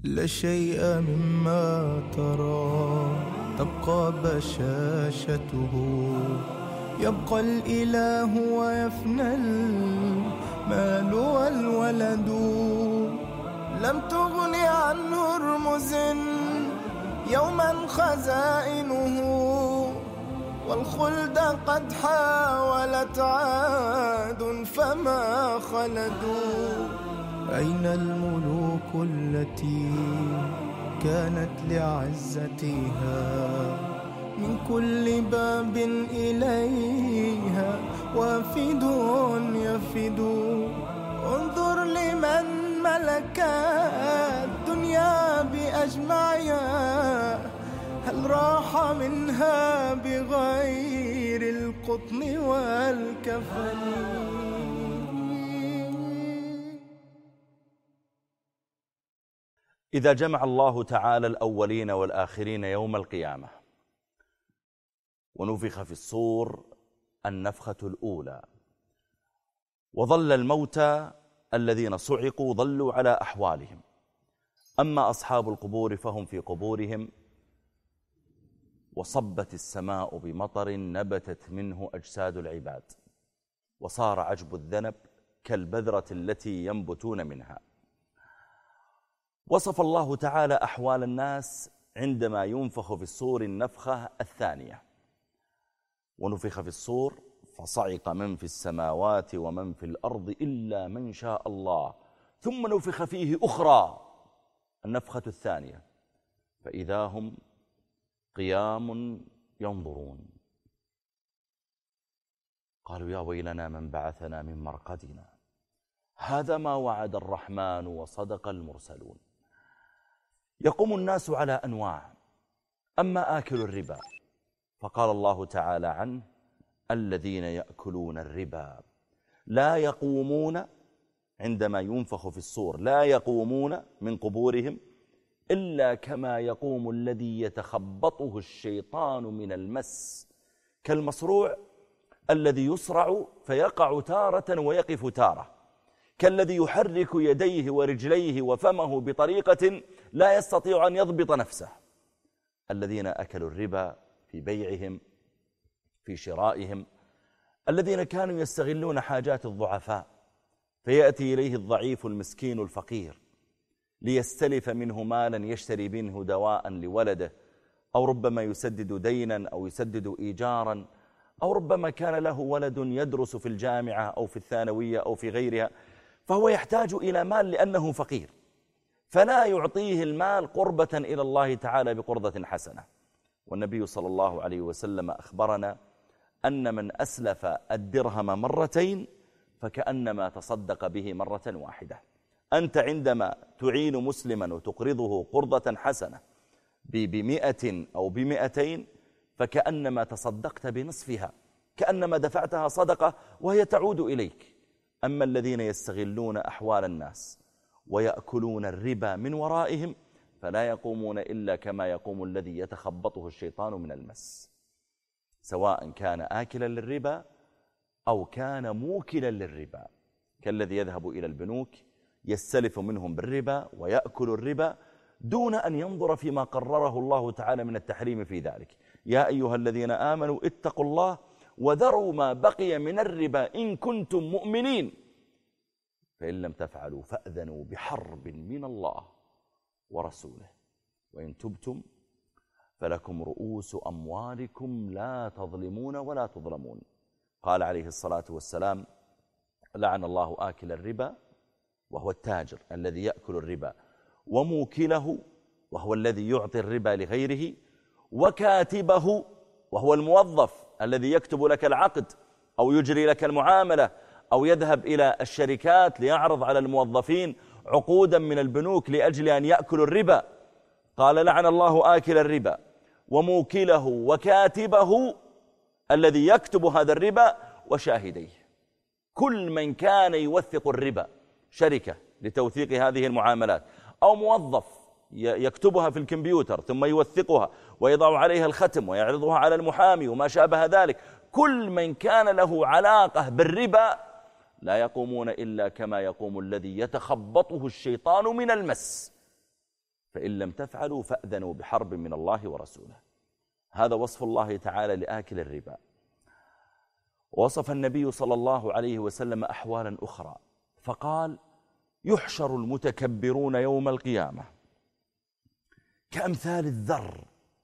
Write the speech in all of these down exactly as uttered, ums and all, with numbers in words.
لا شيء مما ترى تبقى بشاشته، يبقى الإله ويفنى المال والولد. لم تغن عنه رمز يوما خزائنه، والخلد قد حاولت عاد فما خلدوا. أين الملوك التي كانت لعزتها من كل باب إليها وافد يفد؟ انظر لمن ملك الدنيا بأجمعها، هل راح منها بغير القطن والكفن؟ إذا جمع الله تعالى الأولين والآخرين يوم القيامة ونفخ في الصور النفخة الأولى، وظل الموتى الذين صعقوا ظلوا على أحوالهم، أما أصحاب القبور فهم في قبورهم، وصبت السماء بمطر نبتت منه أجساد العباد، وصار عجب الذنب كالبذرة التي ينبتون منها. وصف الله تعالى أحوال الناس عندما ينفخ في الصور النفخة الثانية. ونفخ في الصور فصعق من في السماوات ومن في الأرض إلا من شاء الله، ثم نفخ فيه أخرى النفخة الثانية، فإذا هم قيام ينظرون. قالوا يا ويلنا من بعثنا من مرقدنا، هذا ما وعد الرحمن وصدق المرسلون. يقوم الناس على أنواع، أما آكل الربا فقال الله تعالى عنه الذين يأكلون الربا لا يقومون، عندما ينفخ في الصور لا يقومون من قبورهم إلا كما يقوم الذي يتخبطه الشيطان من المس، كالمصروع الذي يصرع فيقع تارة ويقف تارة، كالذي يحرك يديه ورجليه وفمه بطريقة لا يستطيع أن يضبط نفسه. الذين أكلوا الربا في بيعهم في شرائهم، الذين كانوا يستغلون حاجات الضعفاء، فيأتي إليه الضعيف المسكين الفقير ليستلف منه مالا يشتري منه دواء لولده، أو ربما يسدد دينا أو يسدد إيجارا، أو ربما كان له ولد يدرس في الجامعة أو في الثانوية أو في غيرها، فهو يحتاج إلى مال لأنه فقير، فلا يعطيه المال قربة إلى الله تعالى بقرضة حسنة. والنبي صلى الله عليه وسلم أخبرنا أن من أسلف الدرهم مرتين فكأنما تصدق به مرة واحدة. أنت عندما تعين مسلما وتقرضه قرضة حسنة بمئة أو بمئتين فكأنما تصدقت بنصفها، كأنما دفعتها صدقة وهي تعود إليك. أما الذين يستغلون أحوال الناس ويأكلون الربا من ورائهم فلا يقومون إلا كما يقوم الذي يتخبطه الشيطان من المس، سواء كان آكلا للربا أو كان موكلا للربا، كالذي يذهب إلى البنوك يستلف منهم بالربا ويأكل الربا دون أن ينظر فيما قرره الله تعالى من التحريم في ذلك. يا أيها الذين آمنوا اتقوا الله وذروا ما بقي من الربا إن كنتم مؤمنين، فإن لم تفعلوا فأذنوا بحرب من الله ورسوله، وإن تبتم فلكم رؤوس أموالكم لا تظلمون ولا تظلمون. قال عليه الصلاة والسلام لعن الله آكل الربا وهو التاجر الذي يأكل الربا، وموكله وهو الذي يعطي الربا لغيره، وكاتبه وهو الموظف الذي يكتب لك العقد أو يجري لك المعاملة أو يذهب إلى الشركات ليعرض على الموظفين عقودا من البنوك لأجل أن يأكلوا الربا. قال لعن الله آكل الربا وموكله وكاتبه الذي يكتب هذا الربا وشاهديه. كل من كان يوثق الربا، شركة لتوثيق هذه المعاملات أو موظف يكتبها في الكمبيوتر ثم يوثقها ويضع عليها الختم ويعرضها على المحامي وما شابه ذلك، كل من كان له علاقة بالربا لا يقومون إلا كما يقوم الذي يتخبطه الشيطان من المس. فإن لم تفعلوا فأذنوا بحرب من الله ورسوله. هذا وصف الله تعالى لآكل الربا. وصف النبي صلى الله عليه وسلم أحوالا أخرى فقال: يحشر المتكبرون يوم القيامة كأمثال الذر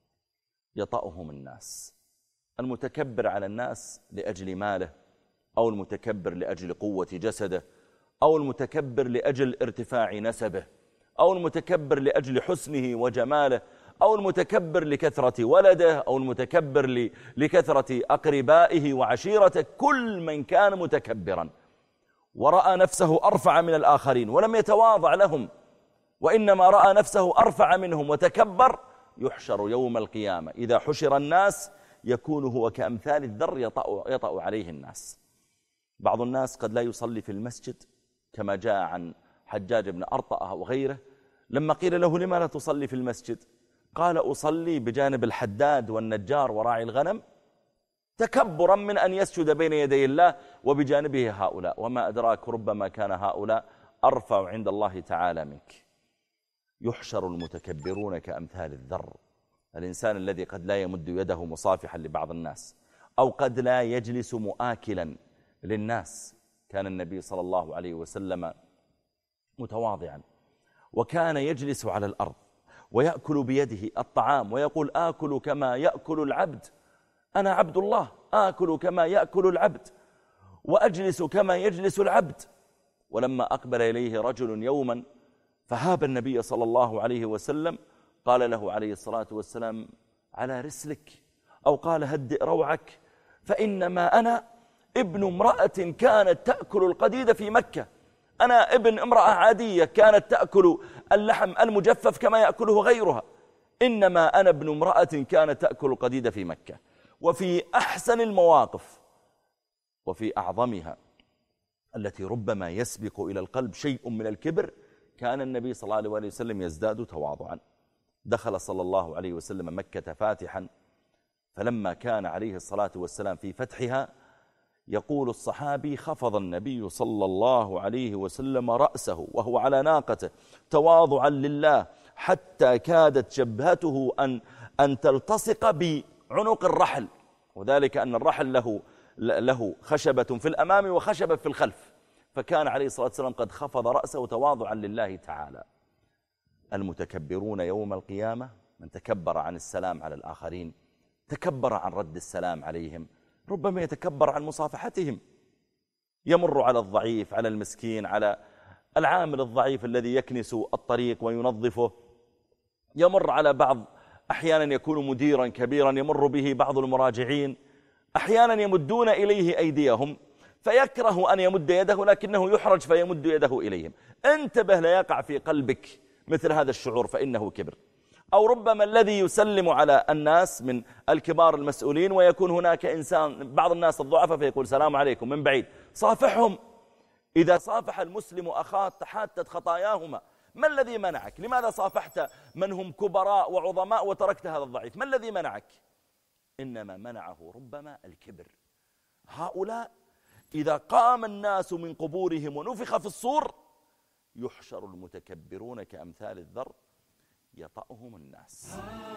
يطأهم الناس. المتكبر على الناس لأجل ماله، أو المتكبر لأجل قوة جسده، أو المتكبر لأجل ارتفاع نسبه، أو المتكبر لأجل حسنه وجماله، أو المتكبر لكثرة ولده، أو المتكبر لكثرة أقربائه وعشيرته. كل من كان متكبرا ورأى نفسه أرفع من الآخرين ولم يتواضع لهم، وإنما رأى نفسه أرفع منهم وتكبر، يحشر يوم القيامة إذا حشر الناس يكون هو كأمثال الذر يطأ, يطأ عليه الناس. بعض الناس قد لا يصلي في المسجد كما جاء عن حجاج بن أرطأة وغيره، لما قيل له: لما لا تصلي في المسجد؟ قال: أصلي بجانب الحداد والنجار وراعي الغنم، تكبرا من أن يسجد بين يدي الله وبجانبه هؤلاء، وما أدراك ربما كان هؤلاء أرفع عند الله تعالى منك. يحشر المتكبرون كأمثال الذر. الإنسان الذي قد لا يمد يده مصافحا لبعض الناس، أو قد لا يجلس مؤاكلا للناس. كان النبي صلى الله عليه وسلم متواضعا، وكان يجلس على الأرض ويأكل بيده الطعام ويقول: آكل كما يأكل العبد، أنا عبد الله، آكل كما يأكل العبد وأجلس كما يجلس العبد. ولما أقبل إليه رجل يوما فهاب النبي صلى الله عليه وسلم، قال له عليه الصلاة والسلام: على رسلك، أو قال: هدئ روعك، فإنما أنا ابن امرأة كانت تأكل القديد في مكة. أنا ابن امرأة عادية كانت تأكل اللحم المجفف كما يأكله غيرها، إنما أنا ابن امرأة كانت تأكل القديد في مكة. وفي أحسن المواقف وفي أعظمها التي ربما يسبق إلى القلب شيء من الكبر، كان النبي صلى الله عليه وسلم يزداد تواضعا. دخل صلى الله عليه وسلم مكة فاتحا، فلما كان عليه الصلاة والسلام في فتحها يقول الصحابي: خفض النبي صلى الله عليه وسلم رأسه وهو على ناقته تواضعا لله، حتى كادت جبهته أن, أن تلتصق بعنق الرحل، وذلك أن الرحل له, له خشبة في الأمام وخشبة في الخلف، فكان عليه الصلاة والسلام قد خفض رأسه تواضعا لله تعالى. المتكبرون يوم القيامة من تكبر عن السلام على الآخرين، تكبر عن رد السلام عليهم، ربما يتكبر عن مصافحتهم، يمر على الضعيف، على المسكين، على العامل الضعيف الذي يكنس الطريق وينظفه، يمر على بعض، أحيانا يكون مديرا كبيرا يمر به بعض المراجعين، أحيانا يمدون إليه أيديهم فيكره أن يمد يده لكنه يحرج فيمد يده إليهم. انتبه لا يقع في قلبك مثل هذا الشعور فإنه كبر. أو ربما الذي يسلم على الناس من الكبار المسؤولين ويكون هناك إنسان بعض الناس الضعفاء فيقول: سلام عليكم من بعيد، صافحهم. إذا صافح المسلم أخاه تحاتت خطاياهما. ما الذي منعك؟ لماذا صافحت من هم كبراء وعظماء وتركت هذا الضعيف؟ ما الذي منعك؟ إنما منعه ربما الكبر. هؤلاء إذا قام الناس من قبورهم ونفخ في الصور يحشر المتكبرون كأمثال الذر يطأهم الناس.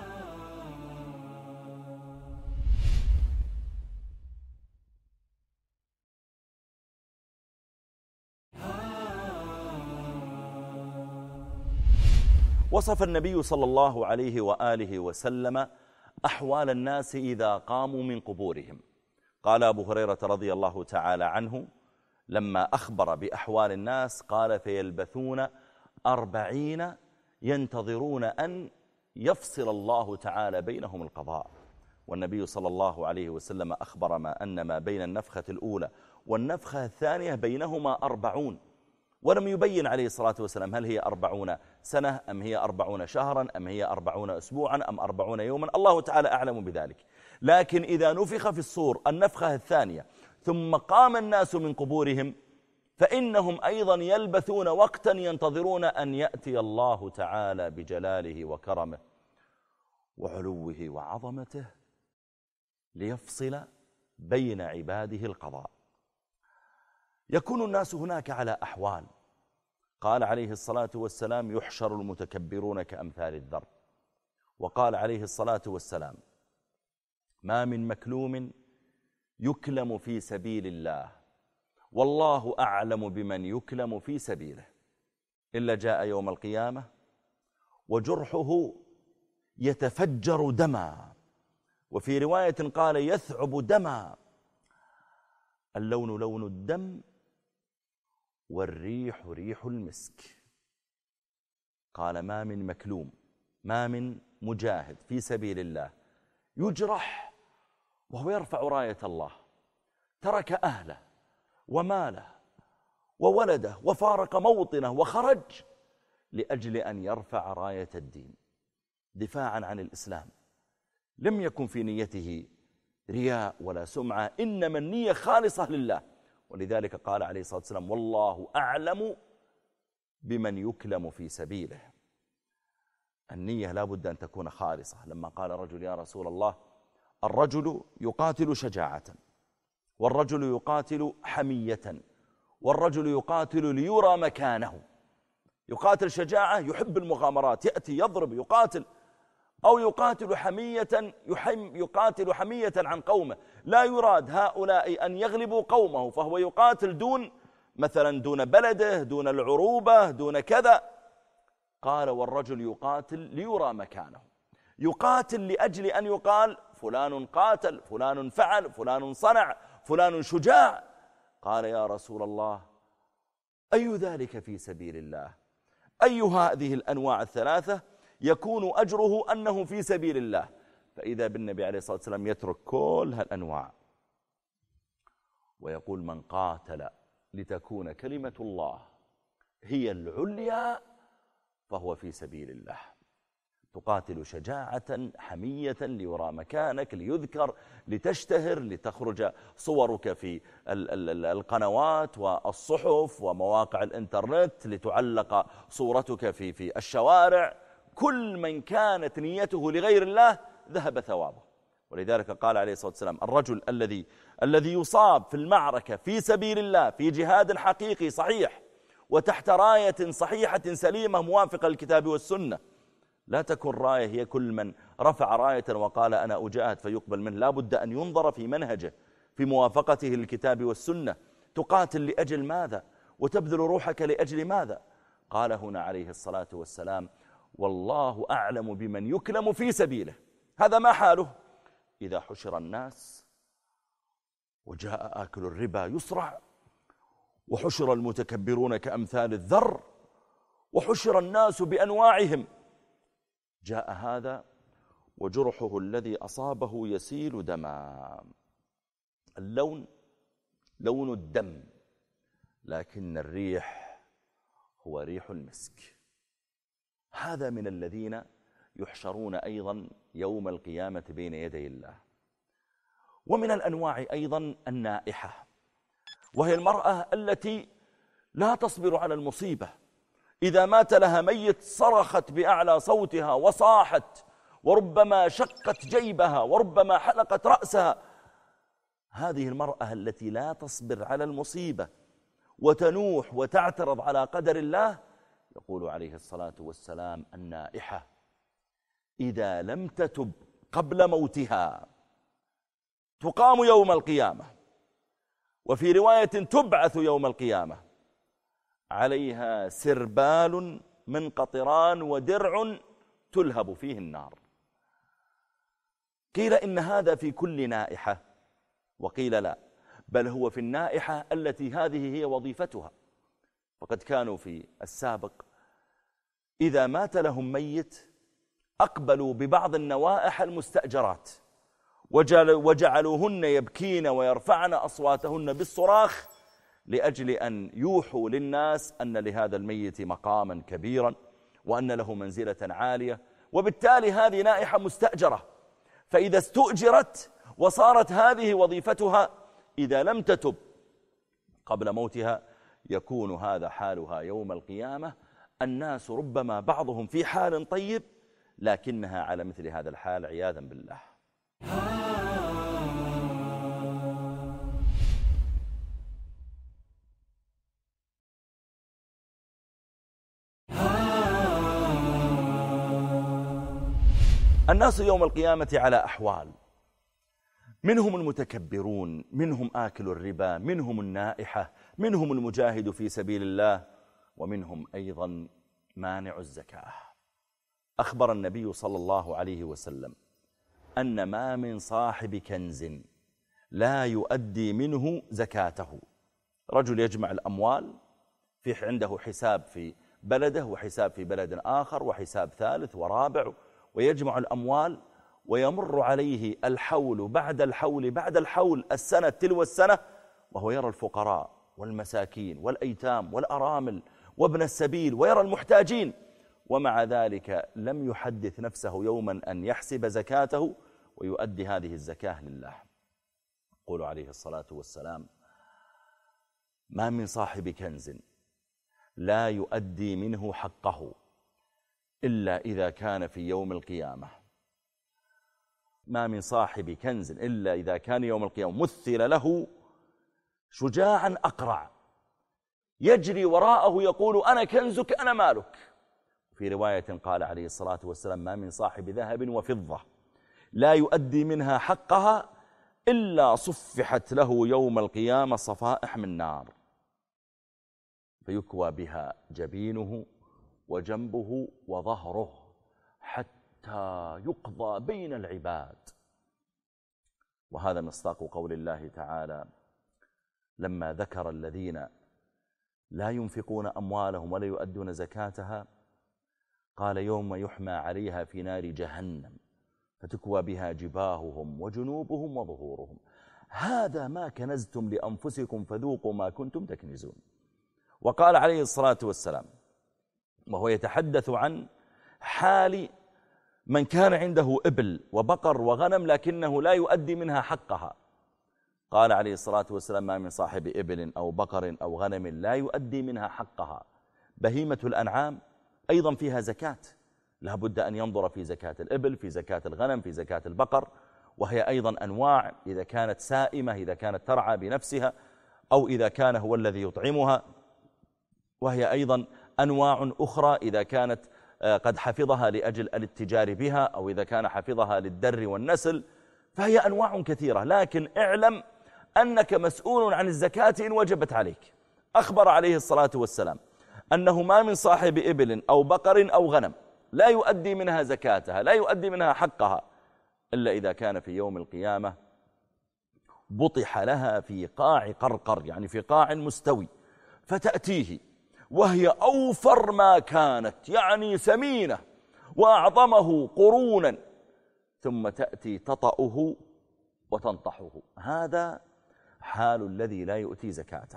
وصف النبي صلى الله عليه وآله وسلم أحوال الناس إذا قاموا من قبورهم. قال أبو هريرة رضي الله تعالى عنه لما أخبر بأحوال الناس قال: فيلبثون أربعين ينتظرون أن يفصل الله تعالى بينهم القضاء. والنبي صلى الله عليه وسلم أخبر ما أن ما بين النفخة الأولى والنفخة الثانية بينهما أربعون، ولم يبين عليه الصلاة والسلام هل هي أربعون سنة أم هي أربعون شهرا أم هي أربعون أسبوعا أم أربعون يوما، الله تعالى أعلم بذلك. لكن إذا نفخ في الصور النفخة الثانية ثم قام الناس من قبورهم فإنهم أيضا يلبثون وقتا ينتظرون أن يأتي الله تعالى بجلاله وكرمه وعلوه وعظمته ليفصل بين عباده القضاء. يكون الناس هناك على أحوال، قال عليه الصلاة والسلام يحشر المتكبرون كأمثال الذر. وقال عليه الصلاة والسلام ما من مكلوم يكلم في سبيل الله والله أعلم بمن يكلم في سبيله إلا جاء يوم القيامة وجرحه يتفجر دما، وفي رواية قال يثعب دما، اللون لون الدم والريح ريح المسك. قال ما من مكلوم، ما من مجاهد في سبيل الله يجرح وهو يرفع راية الله، ترك أهله وماله وولده وفارق موطنه وخرج لأجل أن يرفع راية الدين دفاعا عن الإسلام. لم يكن في نيته رياء ولا سمعة، إنما النية خالصة لله. ولذلك قال عليه الصلاة والسلام والله أعلم بمن يكلم في سبيله. النية لا بد أن تكون خالصة. لما قال رجل يا رسول الله الرجل يقاتل شجاعة والرجل يقاتل حمية والرجل يقاتل ليرى مكانه، يقاتل شجاعة يحب المغامرات يأتي يضرب يقاتل، أو يقاتل حمية يحم يقاتل حمية عن قومه، لا يراد هؤلاء أن يغلبوا قومه فهو يقاتل دون مثلا دون بلده دون العروبة دون كذا. قال والرجل يقاتل ليرى مكانه، يقاتل لأجل أن يقال فلان قاتل فلان فعل فلان صنع فلان شجاع. قال يا رسول الله أي ذلك في سبيل الله؟ أي هذه الأنواع الثلاثة يكون أجره أنه في سبيل الله؟ فإذا بالنبي عليه الصلاة والسلام يترك كل هالأنواع ويقول من قاتل لتكون كلمة الله هي العليا فهو في سبيل الله. تقاتل شجاعة حمية ليرى مكانك، ليذكر، لتشتهر، لتخرج صورك في القنوات والصحف ومواقع الإنترنت، لتعلق صورتك في في الشوارع. كل من كانت نيته لغير الله ذهب ثوابه. ولذلك قال عليه الصلاة والسلام الرجل الذي الذي يصاب في المعركة في سبيل الله في جهاد حقيقي صحيح وتحت راية صحيحة سليمة موافقة للكتاب والسنة، لا تكن راية هي كل من رفع راية وقال أنا أجاهد فيقبل منه، لا بد أن ينظر في منهجه في موافقته للكتاب والسنة. تقاتل لأجل ماذا؟ وتبذل روحك لأجل ماذا؟ قال هنا عليه الصلاة والسلام والله أعلم بمن يكلم في سبيله. هذا ما حاله إذا حشر الناس وجاء آكل الربا يصرع، وحشر المتكبرون كأمثال الذر، وحشر الناس بأنواعهم، جاء هذا وجرحه الذي أصابه يسيل دما. اللون لون الدم، لكن الريح هو ريح المسك. هذا من الذين يحشرون أيضا يوم القيامة بين يدي الله. ومن الأنواع أيضا النائحة، وهي المرأة التي لا تصبر على المصيبة، إذا مات لها ميت صرخت بأعلى صوتها وصاحت، وربما شقت جيبها وربما حلقت رأسها. هذه المرأة التي لا تصبر على المصيبة وتنوح وتعترض على قدر الله، يقول عليه الصلاة والسلام النائحة إذا لم تتب قبل موتها تقام يوم القيامة، وفي رواية تبعث يوم القيامة، عليها سربال من قطران ودرع تلهب فيه النار. قيل إن هذا في كل نائحة، وقيل لا، بل هو في النائحة التي هذه هي وظيفتها. فقد كانوا في السابق إذا مات لهم ميت أقبلوا ببعض النوائح المستأجرات وجعلوهن يبكين ويرفعن أصواتهن بالصراخ لأجل أن يوحوا للناس أن لهذا الميت مقاما كبيرا وأن له منزلة عالية، وبالتالي هذه نائحة مستأجرة. فإذا استؤجرت وصارت هذه وظيفتها، إذا لم تتب قبل موتها يكون هذا حالها يوم القيامة. الناس ربما بعضهم في حال طيب لكنها على مثل هذا الحال عياذا بالله. الناس يوم القيامة على أحوال، منهم المتكبرون، منهم آكل الربا، منهم النائحة، منهم المجاهد في سبيل الله، ومنهم أيضا مانع الزكاة. أخبر النبي صلى الله عليه وسلم أن ما من صاحب كنز لا يؤدي منه زكاته. رجل يجمع الأموال، في عنده حساب في بلده وحساب في بلد آخر وحساب ثالث ورابع، ويجمع الأموال ويمر عليه الحول بعد الحول بعد الحول، السنة تلو السنة، وهو يرى الفقراء والمساكين والأيتام والأرامل وابن السبيل ويرى المحتاجين، ومع ذلك لم يحدث نفسه يوما أن يحسب زكاته ويؤدي هذه الزكاة لله. يقول عليه الصلاة والسلام: ما من صاحب كنز لا يؤدي منه حقه إلا إذا كان في يوم القيامة ما من صاحب كنز إلا إذا كان يوم القيامة مثل له شجاعا أقرع يجري وراءه يقول: أنا كنزك أنا مالك. في رواية قال عليه الصلاة والسلام: ما من صاحب ذهب وفضة لا يؤدي منها حقها إلا صفحت له يوم القيامة صفائح من نار، فيكوى بها جبينه وجنبه وظهره حتى يقضى بين العباد. وهذا مصداق قول الله تعالى لما ذكر الذين لا ينفقون أموالهم ولا يؤدون زكاتها، قال: يوم يحمى عليها في نار جهنم فتكوى بها جباههم وجنوبهم وظهورهم، هذا ما كنزتم لأنفسكم فذوقوا ما كنتم تكنزون. وقال عليه الصلاة والسلام وهو يتحدث عن حال من كان عنده إبل وبقر وغنم لكنه لا يؤدي منها حقها، قال عليه الصلاة والسلام: ما من صاحب إبل أو بقر أو غنم لا يؤدي منها حقها. بهيمة الأنعام أيضا فيها زكاة، لا بد أن ينظر في زكاة الإبل، في زكاة الغنم، في زكاة البقر، وهي أيضا أنواع، إذا كانت سائمة، إذا كانت ترعى بنفسها، أو إذا كان هو الذي يطعمها، وهي أيضا أنواع أخرى إذا كانت قد حفظها لأجل الاتجار بها، أو إذا كان حفظها للدر والنسل، فهي أنواع كثيرة. لكن اعلم أنك مسؤول عن الزكاة إن وجبت عليك. أخبر عليه الصلاة والسلام أنه ما من صاحب إبل أو بقر أو غنم لا يؤدي منها زكاتها، لا يؤدي منها حقها، إلا إذا كان في يوم القيامة بطح لها في قاع قرقر، يعني في قاع مستوي، فتأتيه وهي أوفر ما كانت، يعني سمينة وأعظمه قرونا، ثم تأتي تطأه وتنطحه. هذا حال الذي لا يؤتي زكاته.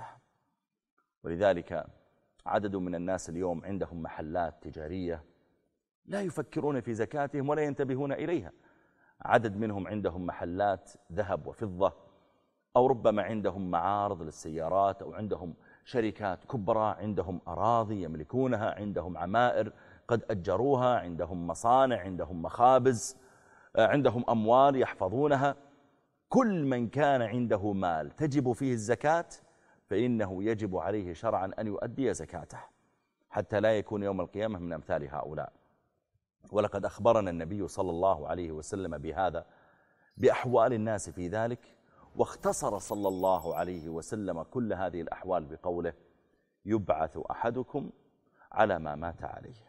ولذلك عدد من الناس اليوم عندهم محلات تجارية لا يفكرون في زكاتهم ولا ينتبهون إليها. عدد منهم عندهم محلات ذهب وفضة، أو ربما عندهم معارض للسيارات، أو عندهم شركات كبرى، عندهم أراضي يملكونها، عندهم عمائر قد أجروها، عندهم مصانع، عندهم مخابز، عندهم أموال يحفظونها. كل من كان عنده مال تجب فيه الزكاة فإنه يجب عليه شرعا أن يؤدي زكاته حتى لا يكون يوم القيامة من أمثال هؤلاء. ولقد أخبرنا النبي صلى الله عليه وسلم بهذا، بأحوال الناس في ذلك، واختصر صلى الله عليه وسلم كل هذه الأحوال بقوله: يبعث أحدكم على ما مات عليه.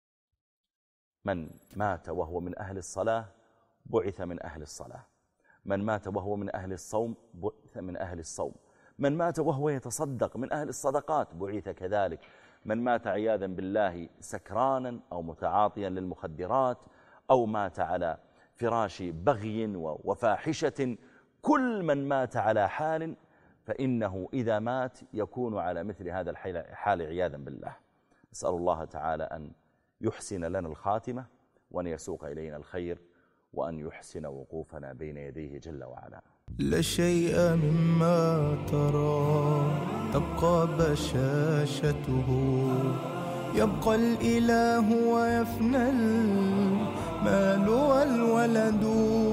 من مات وهو من أهل الصلاة بعث من أهل الصلاة، من مات وهو من أهل الصوم بعث من أهل الصوم، من مات وهو يتصدق من أهل الصدقات بعث كذلك، من مات عياذا بالله سكرانا أو متعاطيا للمخدرات، أو مات على فراش بغي وفاحشة، كل من مات على حال فإنه إذا مات يكون على مثل هذا الحال عياذا بالله. نسأل الله تعالى أن يحسن لنا الخاتمة، وأن يسوق إلينا الخير، وأن يحسن وقوفنا بين يديه جل وعلا. لا شيء مما ترى تبقى بشاشته، يبقى الإله ويفنى المال والولد.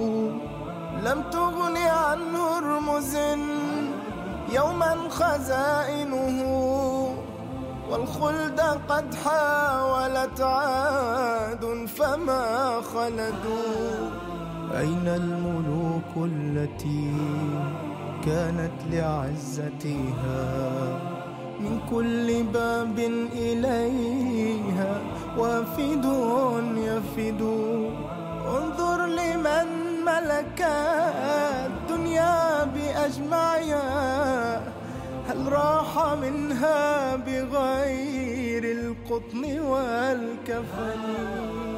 لم تغن عنه رمز يوما خزائنه، والخلد قد حاولت عاد فما خلدوا. أين الملوك التي كانت لعزتها من كل باب إليها وافد يفد؟ انظر لمن ملك الدنيا بأجمعها، هل راح منها بغير القطن والكفن؟